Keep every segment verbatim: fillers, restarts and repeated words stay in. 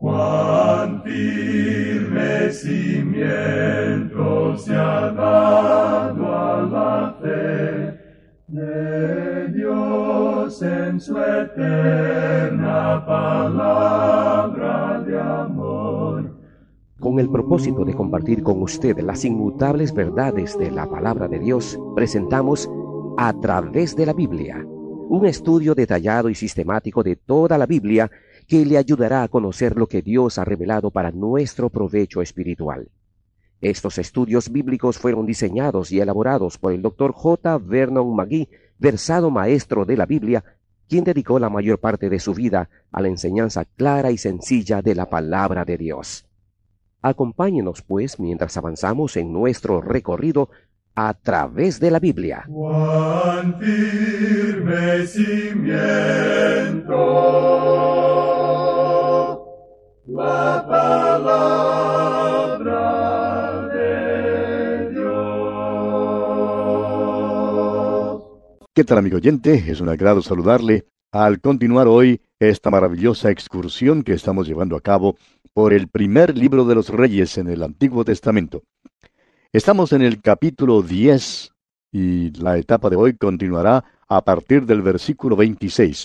Cuán firme cimiento se ha dado a la fe de Dios en su eterna palabra de amor. Con el propósito de compartir con usted las inmutables verdades de la palabra de Dios, presentamos A Través de la Biblia, un estudio detallado y sistemático de toda la Biblia que le ayudará a conocer lo que Dios ha revelado para nuestro provecho espiritual. Estos estudios bíblicos fueron diseñados y elaborados por el doctor J. Vernon McGee, versado maestro de la Biblia, quien dedicó la mayor parte de su vida a la enseñanza clara y sencilla de la palabra de Dios. Acompáñenos, pues, mientras avanzamos en nuestro recorrido a través de la Biblia. Cuán firme cimiento la palabra de Dios. ¿Qué tal, amigo oyente? Es un agrado saludarle al continuar hoy esta maravillosa excursión que estamos llevando a cabo por el primer libro de los Reyes en el Antiguo Testamento. Estamos en el capítulo diez y la etapa de hoy continuará a partir del versículo veintiséis.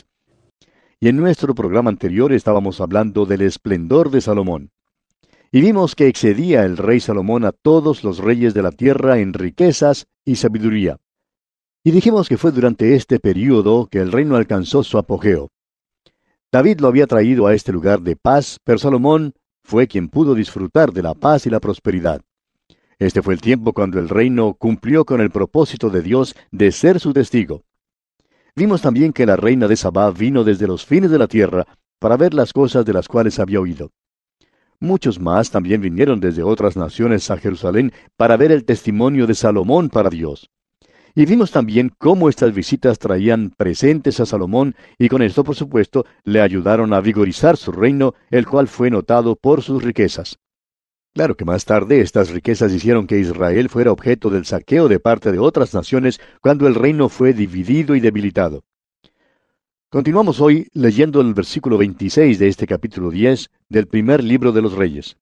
Y en nuestro programa anterior estábamos hablando del esplendor de Salomón. Y vimos que excedía el rey Salomón a todos los reyes de la tierra en riquezas y sabiduría. Y dijimos que fue durante este período que el reino alcanzó su apogeo. David lo había traído a este lugar de paz, pero Salomón fue quien pudo disfrutar de la paz y la prosperidad. Este fue el tiempo cuando el reino cumplió con el propósito de Dios de ser su testigo. Vimos también que la reina de Sabá vino desde los fines de la tierra para ver las cosas de las cuales había oído. Muchos más también vinieron desde otras naciones a Jerusalén para ver el testimonio de Salomón para Dios. Y vimos también cómo estas visitas traían presentes a Salomón y con esto, por supuesto, le ayudaron a vigorizar su reino, el cual fue notado por sus riquezas. Claro que más tarde estas riquezas hicieron que Israel fuera objeto del saqueo de parte de otras naciones cuando el reino fue dividido y debilitado. Continuamos hoy leyendo el versículo veintiséis de este capítulo diez del primer libro de los Reyes.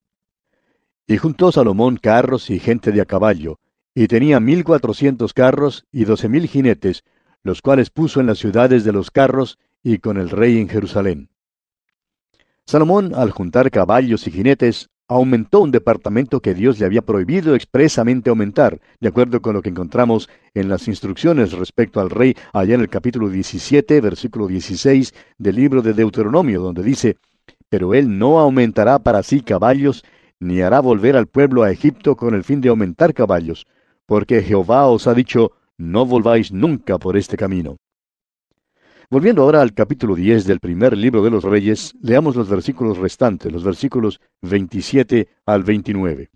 Y juntó Salomón carros y gente de a caballo, y tenía mil cuatrocientos carros y doce mil jinetes, los cuales puso en las ciudades de los carros y con el rey en Jerusalén. Salomón, al juntar caballos y jinetes, aumentó un departamento que Dios le había prohibido expresamente aumentar, de acuerdo con lo que encontramos en las instrucciones respecto al rey allá en el capítulo diecisiete, versículo dieciséis del libro de Deuteronomio, donde dice: «Pero él no aumentará para sí caballos, ni hará volver al pueblo a Egipto con el fin de aumentar caballos, porque Jehová os ha dicho, no volváis nunca por este camino». Volviendo ahora al capítulo diez del primer libro de los Reyes, leamos los versículos restantes, los versículos veintisiete al veintinueve.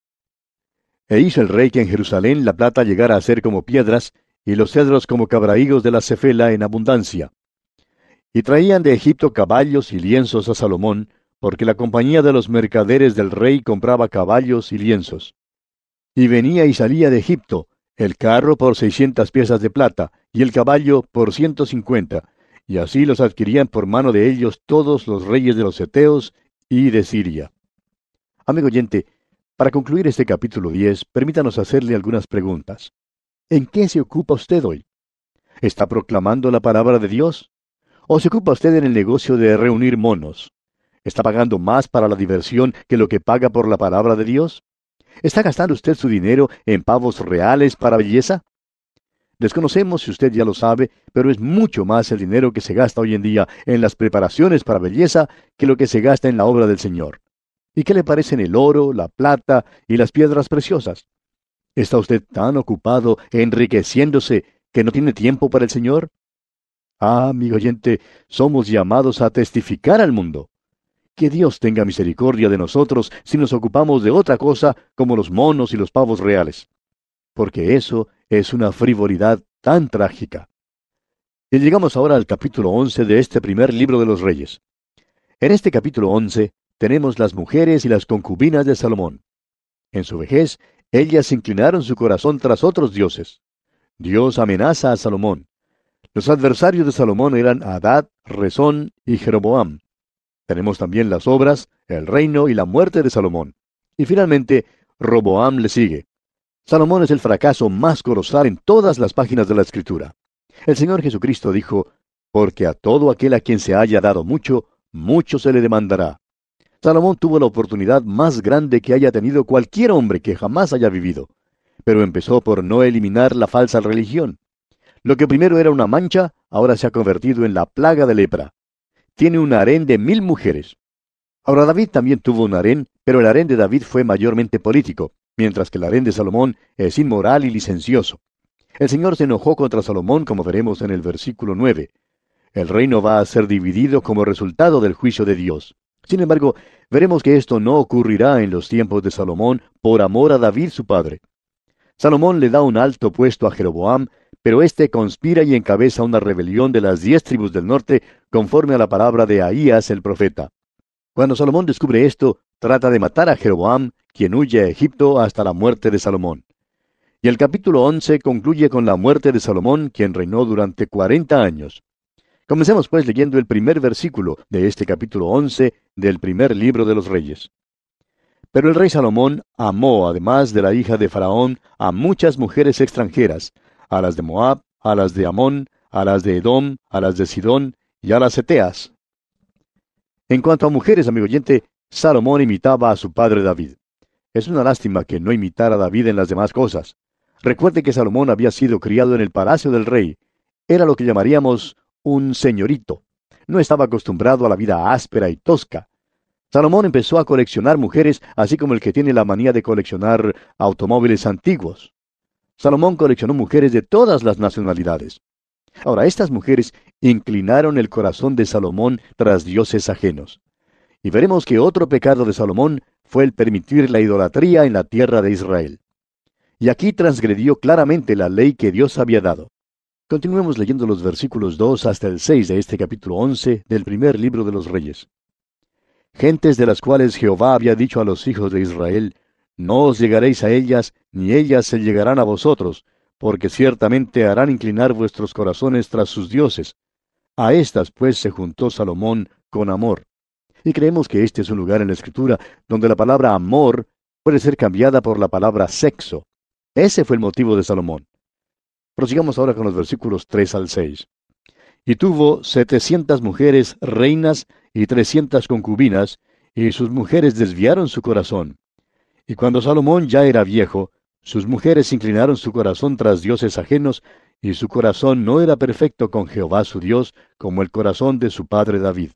E hizo el rey que en Jerusalén la plata llegara a ser como piedras, y los cedros como cabrahigos de la cefela en abundancia. Y traían de Egipto caballos y lienzos a Salomón, porque la compañía de los mercaderes del rey compraba caballos y lienzos. Y venía y salía de Egipto, el carro por seiscientas piezas de plata, y el caballo por ciento cincuenta, y así los adquirían por mano de ellos todos los reyes de los heteos y de Siria. Amigo oyente, para concluir este capítulo diez, permítanos hacerle algunas preguntas. ¿En qué se ocupa usted hoy? ¿Está proclamando la palabra de Dios? ¿O se ocupa usted en el negocio de reunir monos? ¿Está pagando más para la diversión que lo que paga por la palabra de Dios? ¿Está gastando usted su dinero en pavos reales para belleza? Desconocemos si usted ya lo sabe, pero es mucho más el dinero que se gasta hoy en día en las preparaciones para belleza que lo que se gasta en la obra del Señor. ¿Y qué le parecen el oro, la plata y las piedras preciosas? ¿Está usted tan ocupado enriqueciéndose que no tiene tiempo para el Señor? Ah, amigo oyente, somos llamados a testificar al mundo. Que Dios tenga misericordia de nosotros si nos ocupamos de otra cosa como los monos y los pavos reales. Porque eso es una frivolidad tan trágica. Y llegamos ahora al capítulo once de este primer libro de los Reyes. En este capítulo once tenemos las mujeres y las concubinas de Salomón. En su vejez, ellas inclinaron su corazón tras otros dioses. Dios amenaza a Salomón. Los adversarios de Salomón eran Hadad, Rezón y Jeroboam. Tenemos también las obras, el reino y la muerte de Salomón. Y finalmente, Roboam le sigue. Salomón es el fracaso más colosal en todas las páginas de la Escritura. El Señor Jesucristo dijo, porque a todo aquel a quien se haya dado mucho, mucho se le demandará. Salomón tuvo la oportunidad más grande que haya tenido cualquier hombre que jamás haya vivido, pero empezó por no eliminar la falsa religión. Lo que primero era una mancha, ahora se ha convertido en la plaga de lepra. Tiene un harén de mil mujeres. Ahora David también tuvo un harén, pero el harén de David fue mayormente político, mientras que el harén de Salomón es inmoral y licencioso. El Señor se enojó contra Salomón, como veremos en el versículo nueve. El reino va a ser dividido como resultado del juicio de Dios. Sin embargo, veremos que esto no ocurrirá en los tiempos de Salomón por amor a David su padre. Salomón le da un alto puesto a Jeroboam, pero éste conspira y encabeza una rebelión de las diez tribus del norte conforme a la palabra de Ahías el profeta. Cuando Salomón descubre esto, trata de matar a Jeroboam, quien huye a Egipto hasta la muerte de Salomón. Y el capítulo once concluye con la muerte de Salomón, quien reinó durante cuarenta años. Comencemos pues leyendo el primer versículo de este capítulo once del primer libro de los Reyes. Pero el rey Salomón amó, además de la hija de Faraón, a muchas mujeres extranjeras, a las de Moab, a las de Amón, a las de Edom, a las de Sidón y a las Eteas. En cuanto a mujeres, amigo oyente, Salomón imitaba a su padre David. Es una lástima que no imitara a David en las demás cosas. Recuerde que Salomón había sido criado en el palacio del rey. Era lo que llamaríamos un señorito. No estaba acostumbrado a la vida áspera y tosca. Salomón empezó a coleccionar mujeres, así como el que tiene la manía de coleccionar automóviles antiguos. Salomón coleccionó mujeres de todas las nacionalidades. Ahora, estas mujeres inclinaron el corazón de Salomón tras dioses ajenos. Y veremos que otro pecado de Salomón fue el permitir la idolatría en la tierra de Israel. Y aquí transgredió claramente la ley que Dios había dado. Continuemos leyendo los versículos dos hasta el seis de este capítulo once del primer libro de los Reyes. Gentes de las cuales Jehová había dicho a los hijos de Israel, no os llegaréis a ellas, ni ellas se llegarán a vosotros, porque ciertamente harán inclinar vuestros corazones tras sus dioses. A estas pues se juntó Salomón con amor. Y creemos que este es un lugar en la Escritura donde la palabra amor puede ser cambiada por la palabra sexo. Ese fue el motivo de Salomón. Prosigamos ahora con los versículos tres al seis. Y tuvo setecientas mujeres reinas y trescientas concubinas, y sus mujeres desviaron su corazón. Y cuando Salomón ya era viejo, sus mujeres inclinaron su corazón tras dioses ajenos, y su corazón no era perfecto con Jehová su Dios, como el corazón de su padre David.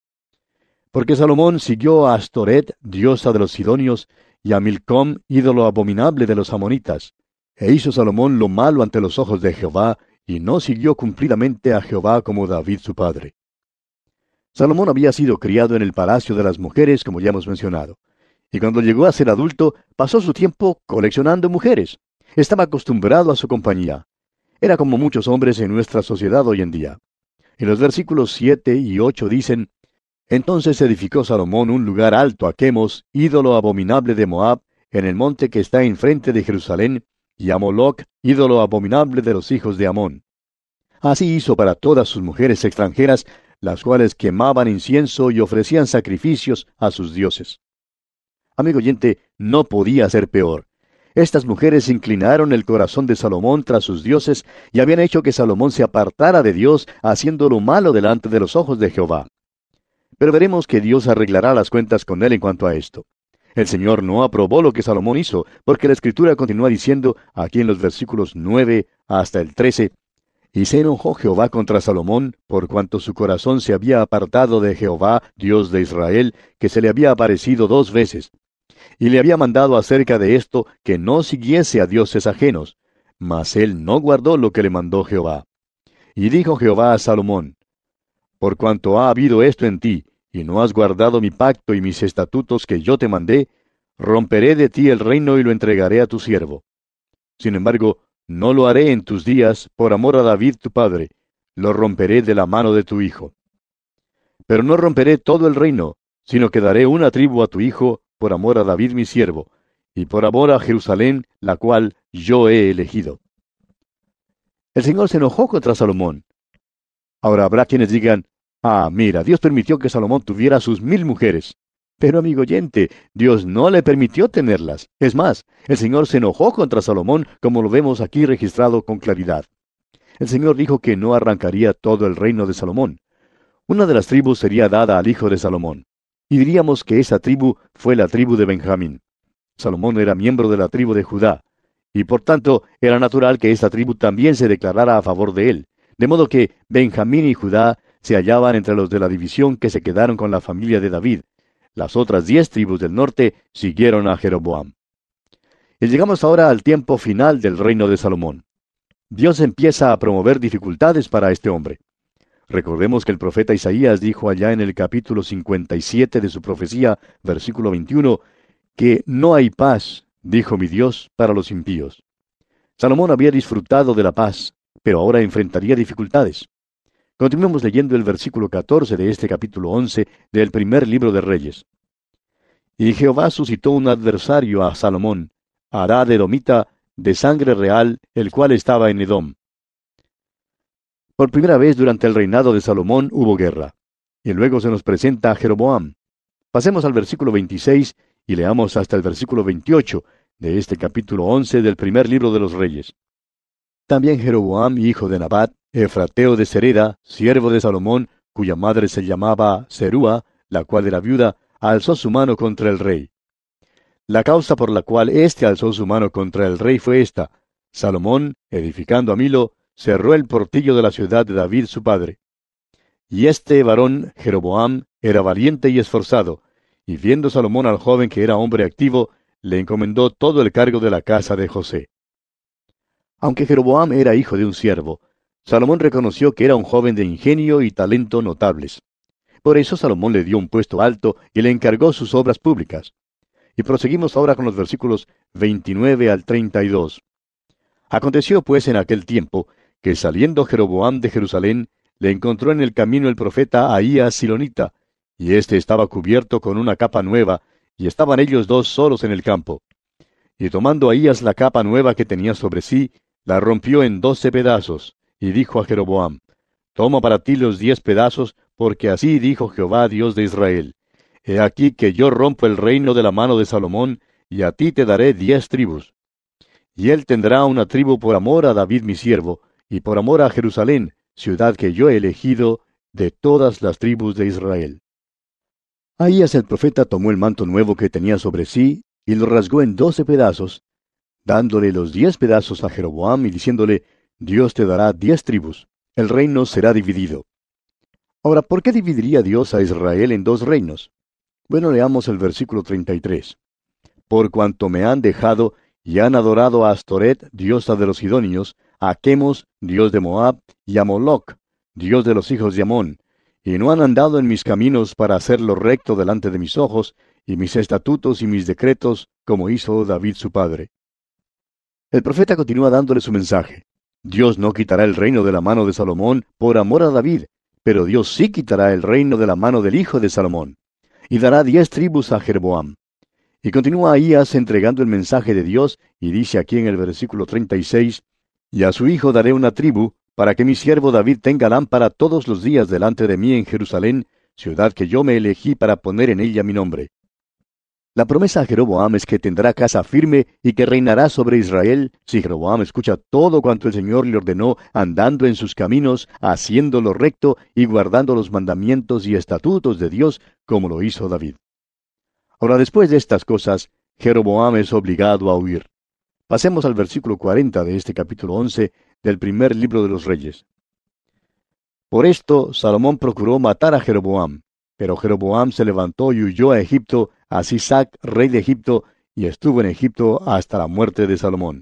Porque Salomón siguió a Astoret, diosa de los sidonios, y a Milcom, ídolo abominable de los amonitas. E hizo Salomón lo malo ante los ojos de Jehová, y no siguió cumplidamente a Jehová como David su padre. Salomón había sido criado en el palacio de las mujeres, como ya hemos mencionado. Y cuando llegó a ser adulto, pasó su tiempo coleccionando mujeres. Estaba acostumbrado a su compañía. Era como muchos hombres en nuestra sociedad hoy en día. En los versículos siete y ocho dicen, Entonces edificó Salomón un lugar alto a Quemos, ídolo abominable de Moab, en el monte que está enfrente de Jerusalén, y a Moloc, ídolo abominable de los hijos de Amón. Así hizo para todas sus mujeres extranjeras, las cuales quemaban incienso y ofrecían sacrificios a sus dioses. Amigo oyente, no podía ser peor. Estas mujeres inclinaron el corazón de Salomón tras sus dioses y habían hecho que Salomón se apartara de Dios, haciendo lo malo delante de los ojos de Jehová. Pero veremos que Dios arreglará las cuentas con él en cuanto a esto. El Señor no aprobó lo que Salomón hizo, porque la Escritura continúa diciendo, aquí en los versículos nueve hasta el trece, Y se enojó Jehová contra Salomón, por cuanto su corazón se había apartado de Jehová, Dios de Israel, que se le había aparecido dos veces. Y le había mandado acerca de esto que no siguiese a dioses ajenos, mas él no guardó lo que le mandó Jehová. Y dijo Jehová a Salomón, Por cuanto ha habido esto en ti, y no has guardado mi pacto y mis estatutos que yo te mandé, romperé de ti el reino y lo entregaré a tu siervo. Sin embargo, no lo haré en tus días, por amor a David tu padre, lo romperé de la mano de tu hijo. Pero no romperé todo el reino, sino que daré una tribu a tu hijo, por amor a David mi siervo, y por amor a Jerusalén, la cual yo he elegido. El Señor se enojó contra Salomón. Ahora habrá quienes digan, ah, mira, Dios permitió que Salomón tuviera sus mil mujeres. Pero, amigo oyente, Dios no le permitió tenerlas. Es más, el Señor se enojó contra Salomón, como lo vemos aquí registrado con claridad. El Señor dijo que no arrancaría todo el reino de Salomón. Una de las tribus sería dada al hijo de Salomón. Y diríamos que esa tribu fue la tribu de Benjamín. Salomón era miembro de la tribu de Judá, y por tanto era natural que esta tribu también se declarara a favor de él, de modo que Benjamín y Judá se hallaban entre los de la división que se quedaron con la familia de David. Las otras diez tribus del norte siguieron a Jeroboam. Y llegamos ahora al tiempo final del reino de Salomón. Dios empieza a promover dificultades para este hombre. Recordemos que el profeta Isaías dijo allá en el capítulo cincuenta y siete de su profecía, versículo veintiuno, que no hay paz, dijo mi Dios, para los impíos. Salomón había disfrutado de la paz, pero ahora enfrentaría dificultades. Continuemos leyendo el versículo catorce de este capítulo once del primer libro de Reyes. Y Jehová suscitó un adversario a Salomón, Arad edomita, de sangre real, el cual estaba en Edom. Por primera vez durante el reinado de Salomón hubo guerra. Y luego se nos presenta a Jeroboam. Pasemos al versículo veintiséis y leamos hasta el versículo veintiocho de este capítulo once del primer libro de los Reyes. También Jeroboam, hijo de Nabat, efrateo de Sereda, siervo de Salomón, cuya madre se llamaba Serúa, la cual era viuda, alzó su mano contra el rey. La causa por la cual éste alzó su mano contra el rey fue esta: Salomón, edificando a Milo, cerró el portillo de la ciudad de David su padre. Y este varón, Jeroboam, era valiente y esforzado, y viendo Salomón al joven que era hombre activo, le encomendó todo el cargo de la casa de José. Aunque Jeroboam era hijo de un siervo, Salomón reconoció que era un joven de ingenio y talento notables. Por eso Salomón le dio un puesto alto y le encargó sus obras públicas. Y proseguimos ahora con los versículos veintinueve al treinta y dos. Aconteció pues en aquel tiempo, que saliendo Jeroboam de Jerusalén, le encontró en el camino el profeta Ahías Silonita, y éste estaba cubierto con una capa nueva, y estaban ellos dos solos en el campo. Y tomando Ahías la capa nueva que tenía sobre sí, la rompió en doce pedazos, y dijo a Jeroboam: Toma para ti los diez pedazos, porque así dijo Jehová Dios de Israel: He aquí que yo rompo el reino de la mano de Salomón, y a ti te daré diez tribus. Y él tendrá una tribu por amor a David mi siervo, y por amor a Jerusalén, ciudad que yo he elegido de todas las tribus de Israel. Ahías el profeta tomó el manto nuevo que tenía sobre sí, y lo rasgó en doce pedazos, dándole los diez pedazos a Jeroboam y diciéndole: Dios te dará diez tribus, el reino será dividido. Ahora, ¿por qué dividiría Dios a Israel en dos reinos? Bueno, leamos el versículo treinta y tres. Por cuanto me han dejado y han adorado a Astoret, diosa de los sidonios, a Chemos, dios de Moab, y a Moloc, dios de los hijos de Amón, y no han andado en mis caminos para hacer lo recto delante de mis ojos, y mis estatutos y mis decretos, como hizo David su padre. El profeta continúa dándole su mensaje. Dios no quitará el reino de la mano de Salomón por amor a David, pero Dios sí quitará el reino de la mano del hijo de Salomón, y dará diez tribus a Jeroboam. Y continúa Ahías entregando el mensaje de Dios, y dice aquí en el versículo treinta y seis, Y a su hijo daré una tribu, para que mi siervo David tenga lámpara todos los días delante de mí en Jerusalén, ciudad que yo me elegí para poner en ella mi nombre. La promesa a Jeroboam es que tendrá casa firme y que reinará sobre Israel si Jeroboam escucha todo cuanto el Señor le ordenó, andando en sus caminos, haciendo lo recto y guardando los mandamientos y estatutos de Dios, como lo hizo David. Ahora, después de estas cosas, Jeroboam es obligado a huir. Pasemos al versículo cuarenta de este capítulo once del primer libro de los Reyes. Por esto, Salomón procuró matar a Jeroboam, pero Jeroboam se levantó y huyó a Egipto, a Sisac, rey de Egipto, y estuvo en Egipto hasta la muerte de Salomón.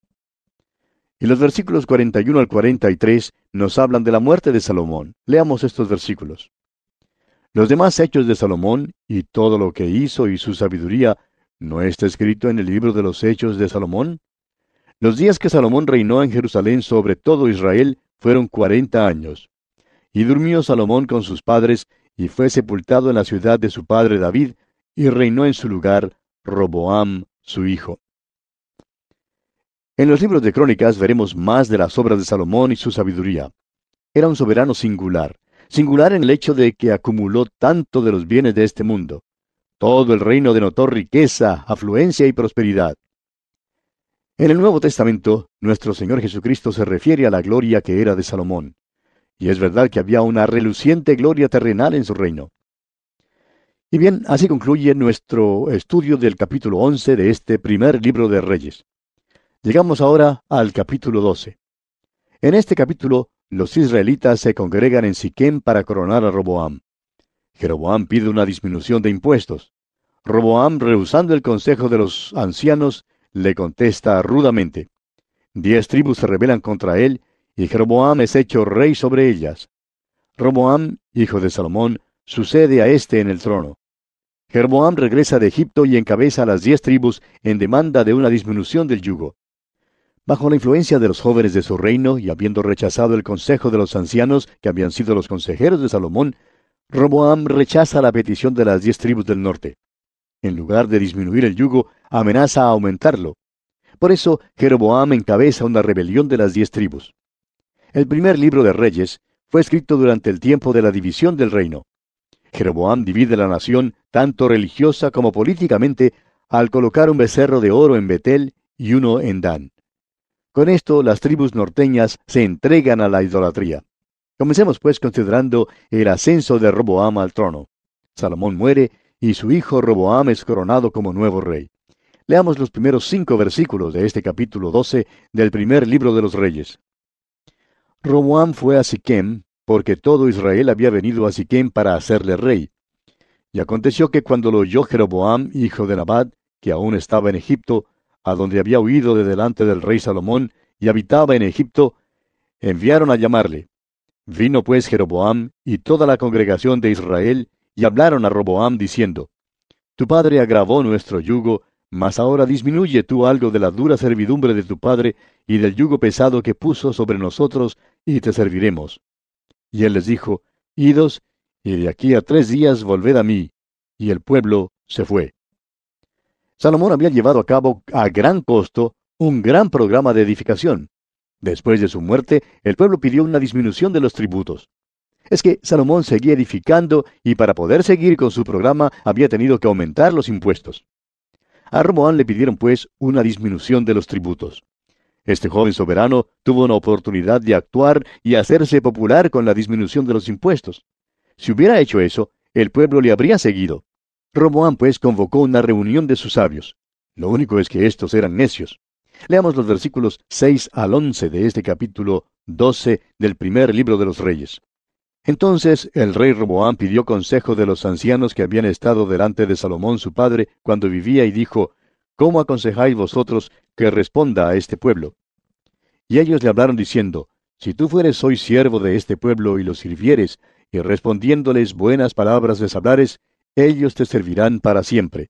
Y los versículos cuarenta y uno al cuarenta y tres nos hablan de la muerte de Salomón. Leamos estos versículos. Los demás hechos de Salomón, y todo lo que hizo y su sabiduría, ¿no está escrito en el libro de los hechos de Salomón? Los días que Salomón reinó en Jerusalén sobre todo Israel fueron cuarenta años. Y durmió Salomón con sus padres, y fue sepultado en la ciudad de su padre David, y reinó en su lugar Roboam, su hijo. En los libros de Crónicas veremos más de las obras de Salomón y su sabiduría. Era un soberano singular, singular en el hecho de que acumuló tanto de los bienes de este mundo. Todo el reino denotó riqueza, afluencia y prosperidad. En el Nuevo Testamento, nuestro Señor Jesucristo se refiere a la gloria que era de Salomón. Y es verdad que había una reluciente gloria terrenal en su reino. Y bien, así concluye nuestro estudio del capítulo once de este primer libro de Reyes. Llegamos ahora al capítulo doce. En este capítulo, los israelitas se congregan en Siquem para coronar a Roboam. Jeroboam pide una disminución de impuestos. Roboam, rehusando el consejo de los ancianos, le contesta rudamente. Diez tribus se rebelan contra él, y Jeroboam es hecho rey sobre ellas. Roboam, hijo de Salomón, sucede a éste en el trono. Jeroboam regresa de Egipto y encabeza a las diez tribus en demanda de una disminución del yugo. Bajo la influencia de los jóvenes de su reino y habiendo rechazado el consejo de los ancianos que habían sido los consejeros de Salomón, Roboam rechaza la petición de las diez tribus del norte. En lugar de disminuir el yugo, amenaza a aumentarlo. Por eso, Jeroboam encabeza una rebelión de las diez tribus. El primer libro de Reyes fue escrito durante el tiempo de la división del reino. Jeroboam divide la nación, tanto religiosa como políticamente, al colocar un becerro de oro en Betel y uno en Dan. Con esto, las tribus norteñas se entregan a la idolatría. Comencemos pues considerando el ascenso de Roboam al trono. Salomón muere y su hijo Roboam es coronado como nuevo rey. Leamos los primeros cinco versículos de este capítulo doce del primer libro de los Reyes. Roboam fue a Siquem, porque todo Israel había venido a Siquem para hacerle rey. Y aconteció que cuando lo oyó Jeroboam, hijo de Nabat, que aún estaba en Egipto, a donde había huido de delante del rey Salomón, y habitaba en Egipto, enviaron a llamarle. Vino pues Jeroboam y toda la congregación de Israel, y hablaron a Roboam diciendo, Tu padre agravó nuestro yugo, mas ahora disminuye tú algo de la dura servidumbre de tu padre, y del yugo pesado que puso sobre nosotros, y te serviremos. Y él les dijo, Idos, y de aquí a tres días volved a mí. Y el pueblo se fue. Salomón había llevado a cabo a gran costo un gran programa de edificación. Después de su muerte, el pueblo pidió una disminución de los tributos. Es que Salomón seguía edificando y para poder seguir con su programa había tenido que aumentar los impuestos. A Roboam le pidieron pues una disminución de los tributos. Este joven soberano tuvo una oportunidad de actuar y hacerse popular con la disminución de los impuestos. Si hubiera hecho eso, el pueblo le habría seguido. Roboam pues convocó una reunión de sus sabios. Lo único es que estos eran necios. Leamos los versículos seis al once de este capítulo doce del primer libro de los Reyes. Entonces el rey Roboam pidió consejo de los ancianos que habían estado delante de Salomón su padre cuando vivía y dijo, ¿Cómo aconsejáis vosotros que responda a este pueblo? Y ellos le hablaron diciendo, Si tú fueres hoy siervo de este pueblo y los sirvieres, y respondiéndoles buenas palabras les hablares, ellos te servirán para siempre.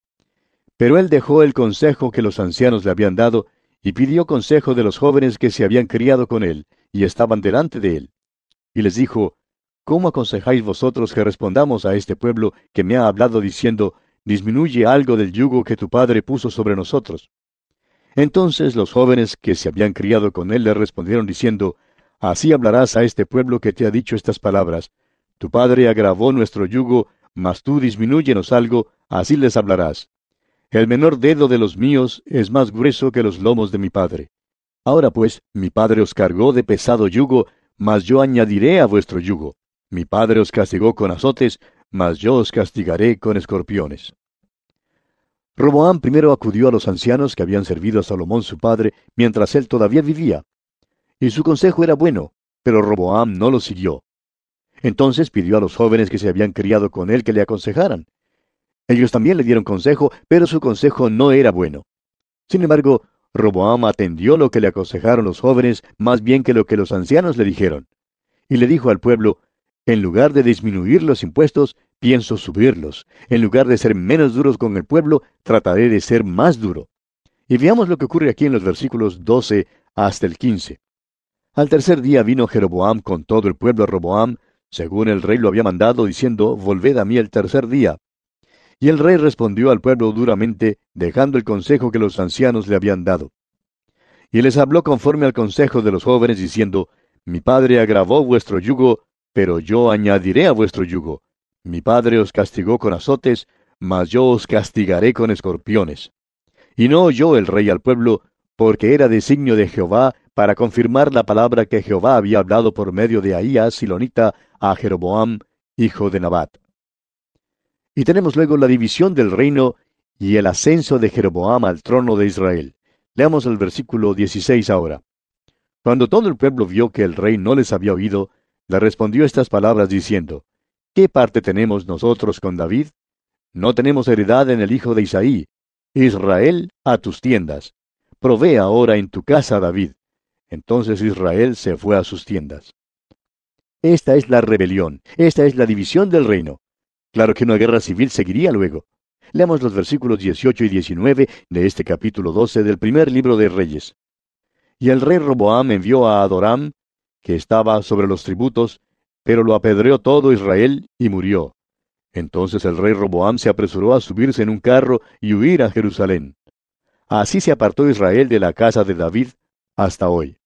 Pero él dejó el consejo que los ancianos le habían dado, y pidió consejo de los jóvenes que se habían criado con él, y estaban delante de él. Y les dijo, ¿Cómo aconsejáis vosotros que respondamos a este pueblo que me ha hablado diciendo, disminuye algo del yugo que tu padre puso sobre nosotros? Entonces los jóvenes que se habían criado con él le respondieron diciendo, Así hablarás a este pueblo que te ha dicho estas palabras. Tu padre agravó nuestro yugo, mas tú disminúyenos algo, así les hablarás. El menor dedo de los míos es más grueso que los lomos de mi padre. Ahora pues, mi padre os cargó de pesado yugo, mas yo añadiré a vuestro yugo. Mi padre os castigó con azotes, mas yo os castigaré con escorpiones. Roboam primero acudió a los ancianos que habían servido a Salomón su padre, mientras él todavía vivía. Y su consejo era bueno, pero Roboam no lo siguió. Entonces pidió a los jóvenes que se habían criado con él que le aconsejaran. Ellos también le dieron consejo, pero su consejo no era bueno. Sin embargo, Roboam atendió lo que le aconsejaron los jóvenes más bien que lo que los ancianos le dijeron. Y le dijo al pueblo, en lugar de disminuir los impuestos, pienso subirlos. En lugar de ser menos duros con el pueblo, trataré de ser más duro. Y veamos lo que ocurre aquí en los versículos doce hasta el quince. Al tercer día vino Jeroboam con todo el pueblo a Roboam, según el rey lo había mandado, diciendo, volved a mí el tercer día. Y el rey respondió al pueblo duramente, dejando el consejo que los ancianos le habían dado. Y les habló conforme al consejo de los jóvenes, diciendo, mi padre agravó vuestro yugo, pero yo añadiré a vuestro yugo. Mi padre os castigó con azotes, mas yo os castigaré con escorpiones. Y no oyó el rey al pueblo, porque era designio de Jehová para confirmar la palabra que Jehová había hablado por medio de Ahías Silonita a Jeroboam, hijo de Nabat. Y tenemos luego la división del reino y el ascenso de Jeroboam al trono de Israel. Leamos el versículo dieciséis ahora. Cuando todo el pueblo vio que el rey no les había oído, le respondió estas palabras diciendo, ¿qué parte tenemos nosotros con David? No tenemos heredad en el hijo de Isaí. Israel, a tus tiendas. Provee ahora en tu casa, David. Entonces Israel se fue a sus tiendas. Esta es la rebelión, esta es la división del reino. Claro que una guerra civil seguiría luego. Leamos los versículos dieciocho y diecinueve de este capítulo doce del primer libro de Reyes. Y el rey Roboam envió a Adoram, que estaba sobre los tributos, pero lo apedreó todo Israel y murió. Entonces el rey Roboam se apresuró a subirse en un carro y huir a Jerusalén. Así se apartó Israel de la casa de David hasta hoy.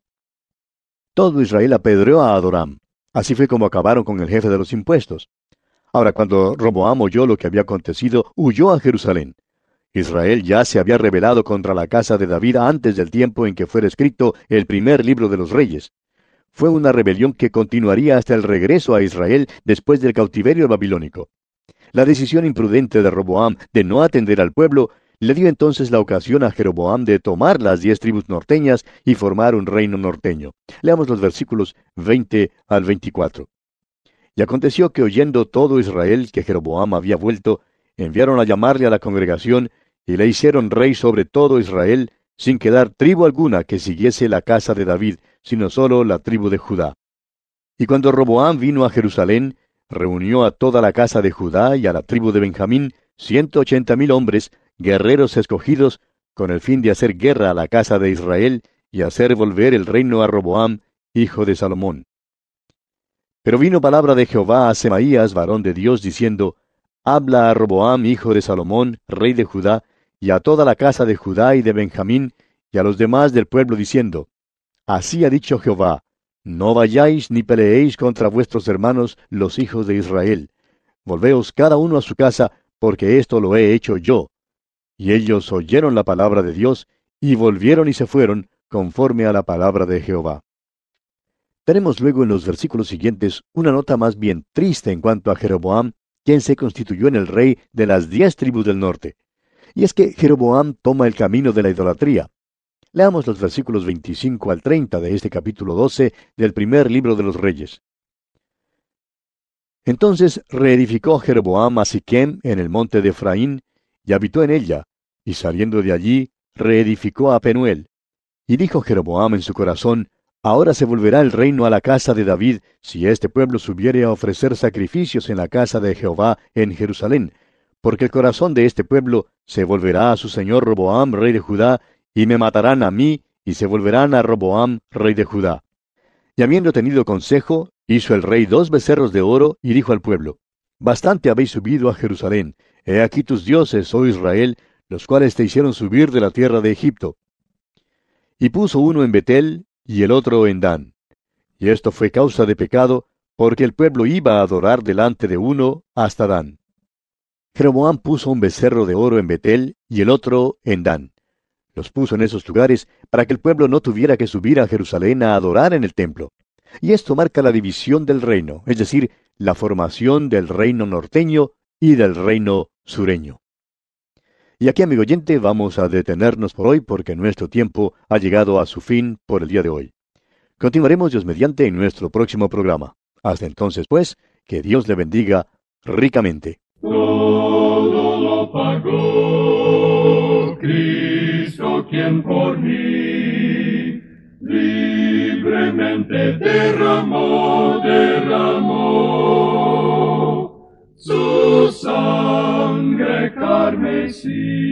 Todo Israel apedreó a Adoram. Así fue como acabaron con el jefe de los impuestos. Ahora, cuando Roboam oyó lo que había acontecido, huyó a Jerusalén. Israel ya se había rebelado contra la casa de David antes del tiempo en que fuera escrito el primer libro de los reyes. Fue una rebelión que continuaría hasta el regreso a Israel después del cautiverio babilónico. La decisión imprudente de Roboam de no atender al pueblo le dio entonces la ocasión a Jeroboam de tomar las diez tribus norteñas y formar un reino norteño. Leamos los versículos veinte al veinticuatro. Y aconteció que oyendo todo Israel que Jeroboam había vuelto, enviaron a llamarle a la congregación y le hicieron rey sobre todo Israel, sin quedar tribu alguna que siguiese la casa de David, sino solo la tribu de Judá. Y cuando Roboam vino a Jerusalén, reunió a toda la casa de Judá y a la tribu de Benjamín, ciento ochenta mil hombres, guerreros escogidos, con el fin de hacer guerra a la casa de Israel y hacer volver el reino a Roboam, hijo de Salomón. Pero vino palabra de Jehová a Semaías, varón de Dios, diciendo, Habla a Roboam, hijo de Salomón, rey de Judá, y a toda la casa de Judá y de Benjamín, y a los demás del pueblo, diciendo, Así ha dicho Jehová, no vayáis ni peleéis contra vuestros hermanos, los hijos de Israel. Volveos cada uno a su casa, porque esto lo he hecho yo. Y ellos oyeron la palabra de Dios, y volvieron y se fueron, conforme a la palabra de Jehová. Tenemos luego en los versículos siguientes una nota más bien triste en cuanto a Jeroboam, quien se constituyó en el rey de las diez tribus del norte. Y es que Jeroboam toma el camino de la idolatría. Leamos los versículos veinticinco al treinta de este capítulo doce del primer libro de los Reyes. Entonces reedificó Jeroboam a Siquem en el monte de Efraín, y habitó en ella, y saliendo de allí, reedificó a Penuel. Y dijo Jeroboam en su corazón, Ahora se volverá el reino a la casa de David, si este pueblo subiere a ofrecer sacrificios en la casa de Jehová en Jerusalén, porque el corazón de este pueblo se volverá a su señor Roboam, rey de Judá, y me matarán a mí, y se volverán a Roboam, rey de Judá. Y habiendo tenido consejo, hizo el rey dos becerros de oro, y dijo al pueblo, Bastante habéis subido a Jerusalén, he aquí tus dioses, oh Israel, los cuales te hicieron subir de la tierra de Egipto. Y puso uno en Betel, y el otro en Dan. Y esto fue causa de pecado, porque el pueblo iba a adorar delante de uno hasta Dan. Jeroboam puso un becerro de oro en Betel, y el otro en Dan. Los puso en esos lugares para que el pueblo no tuviera que subir a Jerusalén a adorar en el templo. Y esto marca la división del reino, es decir, la formación del reino norteño y del reino sureño. Y aquí, amigo oyente, vamos a detenernos por hoy porque nuestro tiempo ha llegado a su fin por el día de hoy. Continuaremos Dios mediante en nuestro próximo programa. Hasta entonces, pues, que Dios le bendiga ricamente. Todo lo pagó Cristo, quien por mí libremente derramó, derramó su sangre carmesí.